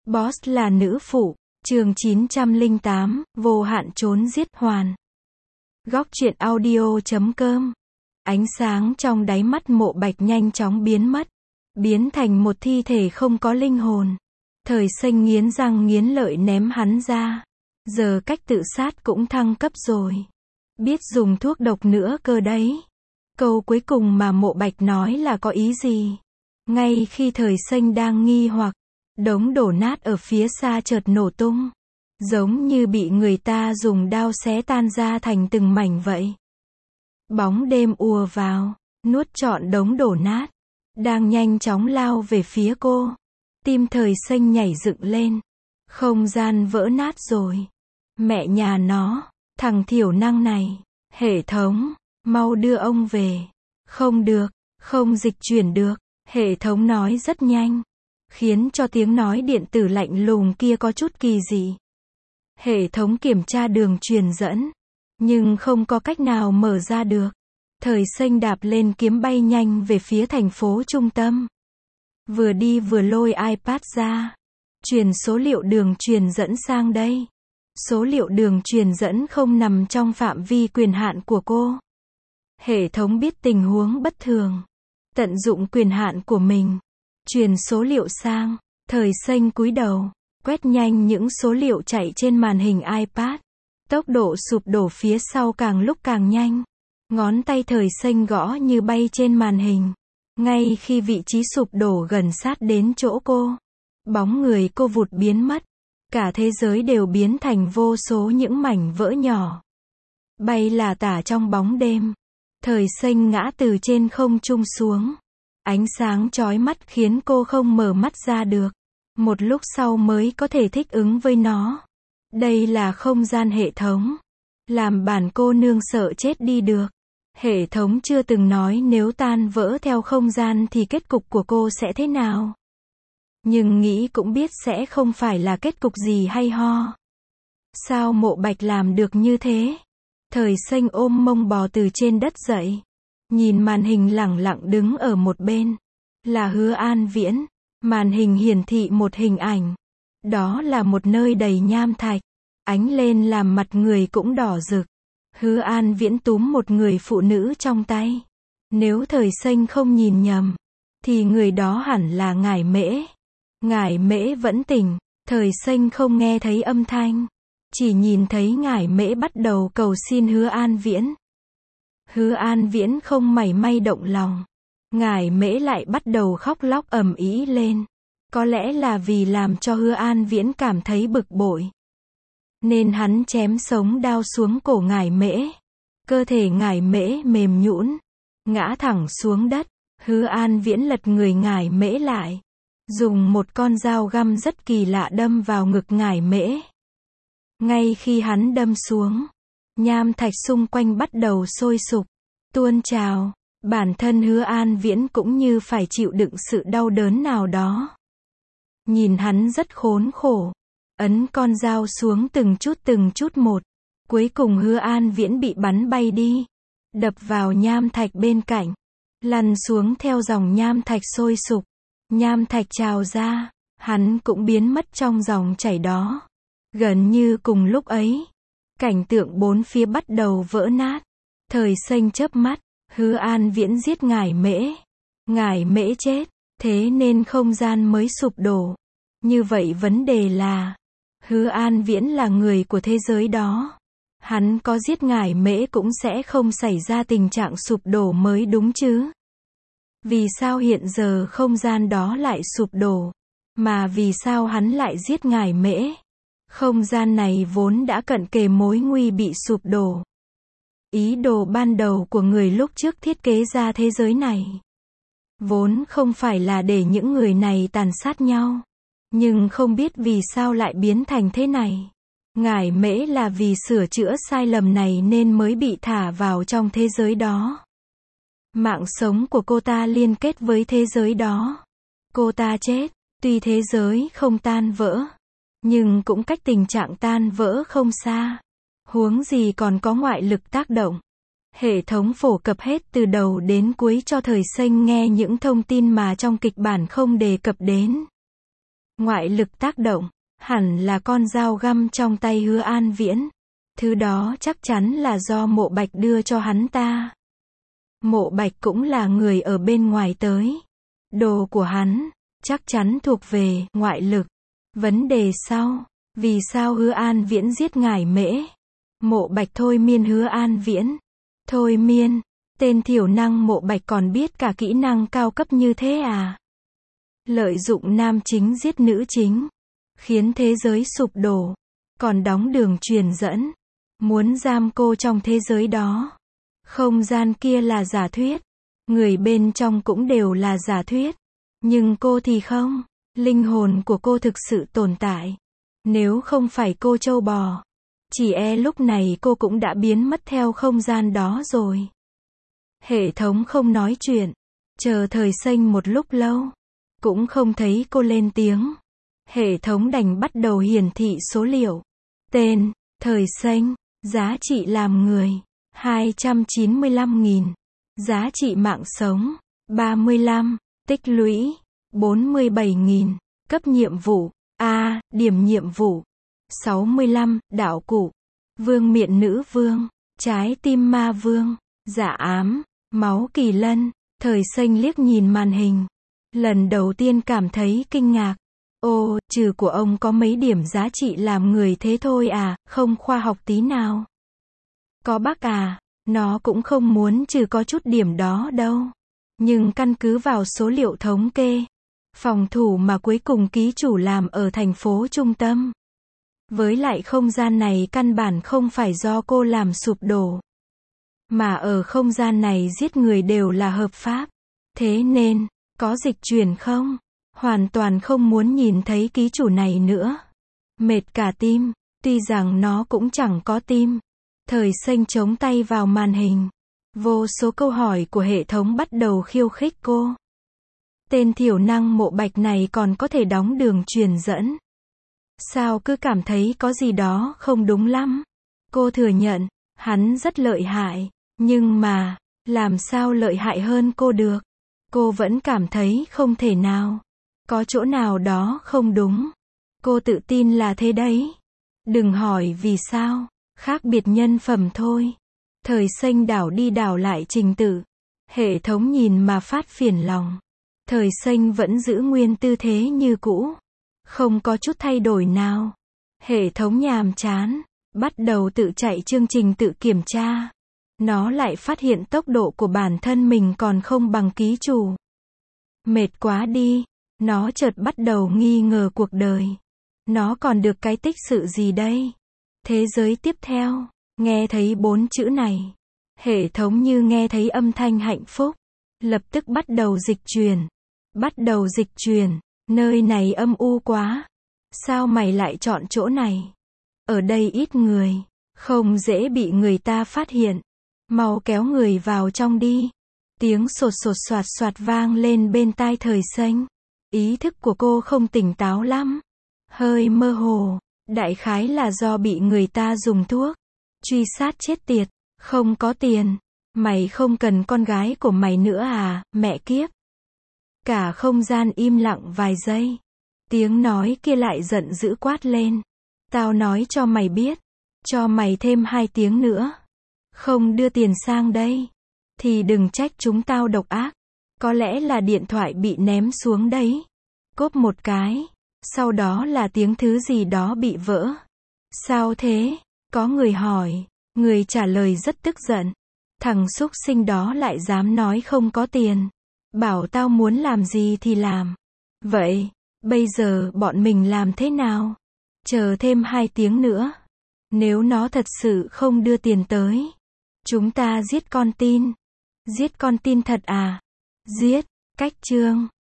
Boss là nữ phụ, chương 908, vô hạn trốn giết hoàn. Góc truyện audio.com. Ánh sáng trong đáy mắt Mộ Bạch nhanh chóng biến mất, biến thành một thi thể không có linh hồn. Thời Xanh nghiến răng nghiến lợi ném hắn ra. Giờ cách tự sát cũng thăng cấp rồi. Biết dùng thuốc độc nữa cơ đấy. Câu cuối cùng mà Mộ Bạch nói là có ý gì? Ngay khi Thời Xanh đang nghi hoặc, đống đổ nát ở phía xa chợt nổ tung, giống như bị người ta dùng đao xé tan ra thành từng mảnh vậy. Bóng đêm ùa vào, nuốt trọn đống đổ nát, đang nhanh chóng lao về phía cô. Tim Thời Xanh nhảy dựng lên. Không gian vỡ nát rồi. Mẹ nhà nó, thằng thiểu năng này. Hệ thống, mau đưa ông về. Không được, không dịch chuyển được. Hệ thống nói rất nhanh, khiến cho tiếng nói điện tử lạnh lùng kia có chút kỳ dị. Hệ thống kiểm tra đường truyền dẫn, nhưng không có cách nào mở ra được. Thời Xanh đạp lên kiếm bay nhanh về phía thành phố trung tâm. Vừa đi vừa lôi iPad ra. Truyền số liệu đường truyền dẫn sang đây. Số liệu đường truyền dẫn không nằm trong phạm vi quyền hạn của cô. Hệ thống biết tình huống bất thường, tận dụng quyền hạn của mình, truyền số liệu sang. Thời Xanh cúi đầu, quét nhanh những số liệu chạy trên màn hình iPad. Tốc độ sụp đổ phía sau càng lúc càng nhanh. Ngón tay Thời Xanh gõ như bay trên màn hình. Ngay khi vị trí sụp đổ gần sát đến chỗ cô, bóng người cô vụt biến mất. Cả thế giới đều biến thành vô số những mảnh vỡ nhỏ, bay lả tả trong bóng đêm. Thời Xanh ngã từ trên không trung xuống. Ánh sáng chói mắt khiến cô không mở mắt ra được. Một lúc sau mới có thể thích ứng với nó. Đây là không gian hệ thống. Làm bản cô nương sợ chết đi được. Hệ thống chưa từng nói nếu tan vỡ theo không gian thì kết cục của cô sẽ thế nào. Nhưng nghĩ cũng biết sẽ không phải là kết cục gì hay ho. Sao Mộ Bạch làm được như thế? Thời Xanh ôm mông bò từ trên đất dậy. Nhìn màn hình lẳng lặng đứng ở một bên. Là Hứa An Viễn. Màn hình hiển thị một hình ảnh. Đó là một nơi đầy nham thạch. Ánh lên làm mặt người cũng đỏ rực. Hứa An Viễn túm một người phụ nữ trong tay. Nếu Thời Xanh không nhìn nhầm, thì người đó hẳn là Ngải Mễ. Ngải Mễ vẫn tỉnh. Thời Xanh không nghe thấy âm thanh, chỉ nhìn thấy Ngải Mễ bắt đầu cầu xin Hứa An Viễn. Hứa An Viễn không mảy may động lòng. Ngải Mễ lại bắt đầu khóc lóc ầm ĩ lên. Có lẽ là vì làm cho Hứa An Viễn cảm thấy bực bội, nên hắn chém sống đao xuống cổ Ngải Mễ. Cơ thể Ngải Mễ mềm nhũn, ngã thẳng xuống đất. Hứa An Viễn lật người Ngải Mễ lại, dùng một con dao găm rất kỳ lạ đâm vào ngực Ngải Mễ. Ngay khi hắn đâm xuống, nham thạch xung quanh bắt đầu sôi sục, tuôn trào. Bản thân Hứa An Viễn cũng như phải chịu đựng sự đau đớn nào đó. Nhìn hắn rất khốn khổ, ấn con dao xuống từng chút một. Cuối cùng Hứa An Viễn bị bắn bay đi, đập vào nham thạch bên cạnh, lăn xuống theo dòng nham thạch sôi sục. Nham thạch trào ra, hắn cũng biến mất trong dòng chảy đó. Gần như cùng lúc ấy, cảnh tượng bốn phía bắt đầu vỡ nát. Thời Xanh chớp mắt. Hứa An Viễn giết Ngải Mễ. Ngải Mễ chết, thế nên không gian mới sụp đổ. Như vậy vấn đề là, Hứa An Viễn là người của thế giới đó. Hắn có giết Ngải Mễ cũng sẽ không xảy ra tình trạng sụp đổ mới đúng chứ. Vì sao hiện giờ không gian đó lại sụp đổ? Mà vì sao hắn lại giết Ngải Mễ? Không gian này vốn đã cận kề mối nguy bị sụp đổ. Ý đồ ban đầu của người lúc trước thiết kế ra thế giới này vốn không phải là để những người này tàn sát nhau. Nhưng không biết vì sao lại biến thành thế này. Ngải Mễ là vì sửa chữa sai lầm này nên mới bị thả vào trong thế giới đó. Mạng sống của cô ta liên kết với thế giới đó. Cô ta chết, tuy thế giới không tan vỡ, nhưng cũng cách tình trạng tan vỡ không xa. Huống gì còn có ngoại lực tác động. Hệ thống phổ cập hết từ đầu đến cuối cho Thời Xanh nghe những thông tin mà trong kịch bản không đề cập đến. Ngoại lực tác động, hẳn là con dao găm trong tay Hứa An Viễn. Thứ đó chắc chắn là do Mộ Bạch đưa cho hắn ta. Mộ Bạch cũng là người ở bên ngoài tới. Đồ của hắn, chắc chắn thuộc về ngoại lực. Vấn đề sau, vì sao Hứa An Viễn giết Ngải Mễ? Mộ Bạch thôi miên Hứa An Viễn. Thôi miên, tên thiểu năng Mộ Bạch còn biết cả kỹ năng cao cấp như thế à? Lợi dụng nam chính giết nữ chính, khiến thế giới sụp đổ, còn đóng đường truyền dẫn, muốn giam cô trong thế giới đó. Không gian kia là giả thuyết, người bên trong cũng đều là giả thuyết, nhưng cô thì không, linh hồn của cô thực sự tồn tại. Nếu không phải cô trâu bò, chỉ e lúc này cô cũng đã biến mất theo không gian đó rồi. Hệ thống không nói chuyện, chờ Thời Xanh một lúc lâu, cũng không thấy cô lên tiếng. Hệ thống đành bắt đầu hiển thị số liệu. Tên, Thời Xanh, giá trị làm người, 295.000, giá trị mạng sống, 35, tích lũy, 47.000, cấp nhiệm vụ, A, điểm nhiệm vụ, 65, đạo cụ, vương miện nữ vương, trái tim ma vương, dạ ám, máu kỳ lân. Thời Xanh liếc nhìn màn hình, lần đầu tiên cảm thấy kinh ngạc. Ô, trừ của ông có mấy điểm giá trị làm người thế thôi à, không khoa học tí nào. Có bác à, nó cũng không muốn trừ có chút điểm đó đâu. Nhưng căn cứ vào số liệu thống kê, phòng thủ mà cuối cùng ký chủ làm ở thành phố trung tâm. Với lại không gian này căn bản không phải do cô làm sụp đổ. Mà ở không gian này giết người đều là hợp pháp. Thế nên, có dịch chuyển không? Hoàn toàn không muốn nhìn thấy ký chủ này nữa. Mệt cả tim, tuy rằng nó cũng chẳng có tim. Thời Xanh chống tay vào màn hình. Vô số câu hỏi của hệ thống bắt đầu khiêu khích cô. Tên thiểu năng Mộ Bạch này còn có thể đóng đường truyền dẫn. Sao cứ cảm thấy có gì đó không đúng lắm? Cô thừa nhận, hắn rất lợi hại. Nhưng mà, làm sao lợi hại hơn cô được? Cô vẫn cảm thấy không thể nào. Có chỗ nào đó không đúng. Cô tự tin là thế đấy. Đừng hỏi vì sao. Khác biệt nhân phẩm thôi. Thời Xanh đảo đi đảo lại trình tự. Hệ thống nhìn mà phát phiền lòng. Thời Xanh vẫn giữ nguyên tư thế như cũ. Không có chút thay đổi nào. Hệ thống nhàm chán. Bắt đầu tự chạy chương trình tự kiểm tra. Nó lại phát hiện tốc độ của bản thân mình còn không bằng ký chủ. Mệt quá đi. Nó chợt bắt đầu nghi ngờ cuộc đời. Nó còn được cái tích sự gì đây? Thế giới tiếp theo. Nghe thấy 4 chữ này. Hệ thống như nghe thấy âm thanh hạnh phúc. Lập tức bắt đầu dịch chuyển. Bắt đầu dịch chuyển. Nơi này âm u quá. Sao mày lại chọn chỗ này? Ở đây ít người. Không dễ bị người ta phát hiện. Mau kéo người vào trong đi. Tiếng sột sột soạt soạt vang lên bên tai Thời Xanh. Ý thức của cô không tỉnh táo lắm. Hơi mơ hồ. Đại khái là do bị người ta dùng thuốc truy sát chết tiệt. Không có tiền. Mày không cần con gái của mày nữa à, mẹ kiếp. Cả không gian im lặng vài giây. Tiếng nói kia lại giận dữ quát lên. Tao nói cho mày biết. Cho mày thêm 2 tiếng nữa. Không đưa tiền sang đây. Thì đừng trách chúng tao độc ác. Có lẽ là điện thoại bị ném xuống đấy. Cốp một cái. Sau đó là tiếng thứ gì đó bị vỡ. Sao thế? Có người hỏi. Người trả lời rất tức giận. Thằng súc sinh đó lại dám nói không có tiền. Bảo tao muốn làm gì thì làm. Vậy, bây giờ bọn mình làm thế nào? Chờ thêm 2 tiếng nữa. Nếu nó thật sự không đưa tiền tới, chúng ta giết con tin. Giết con tin thật à? Giết. Cách chương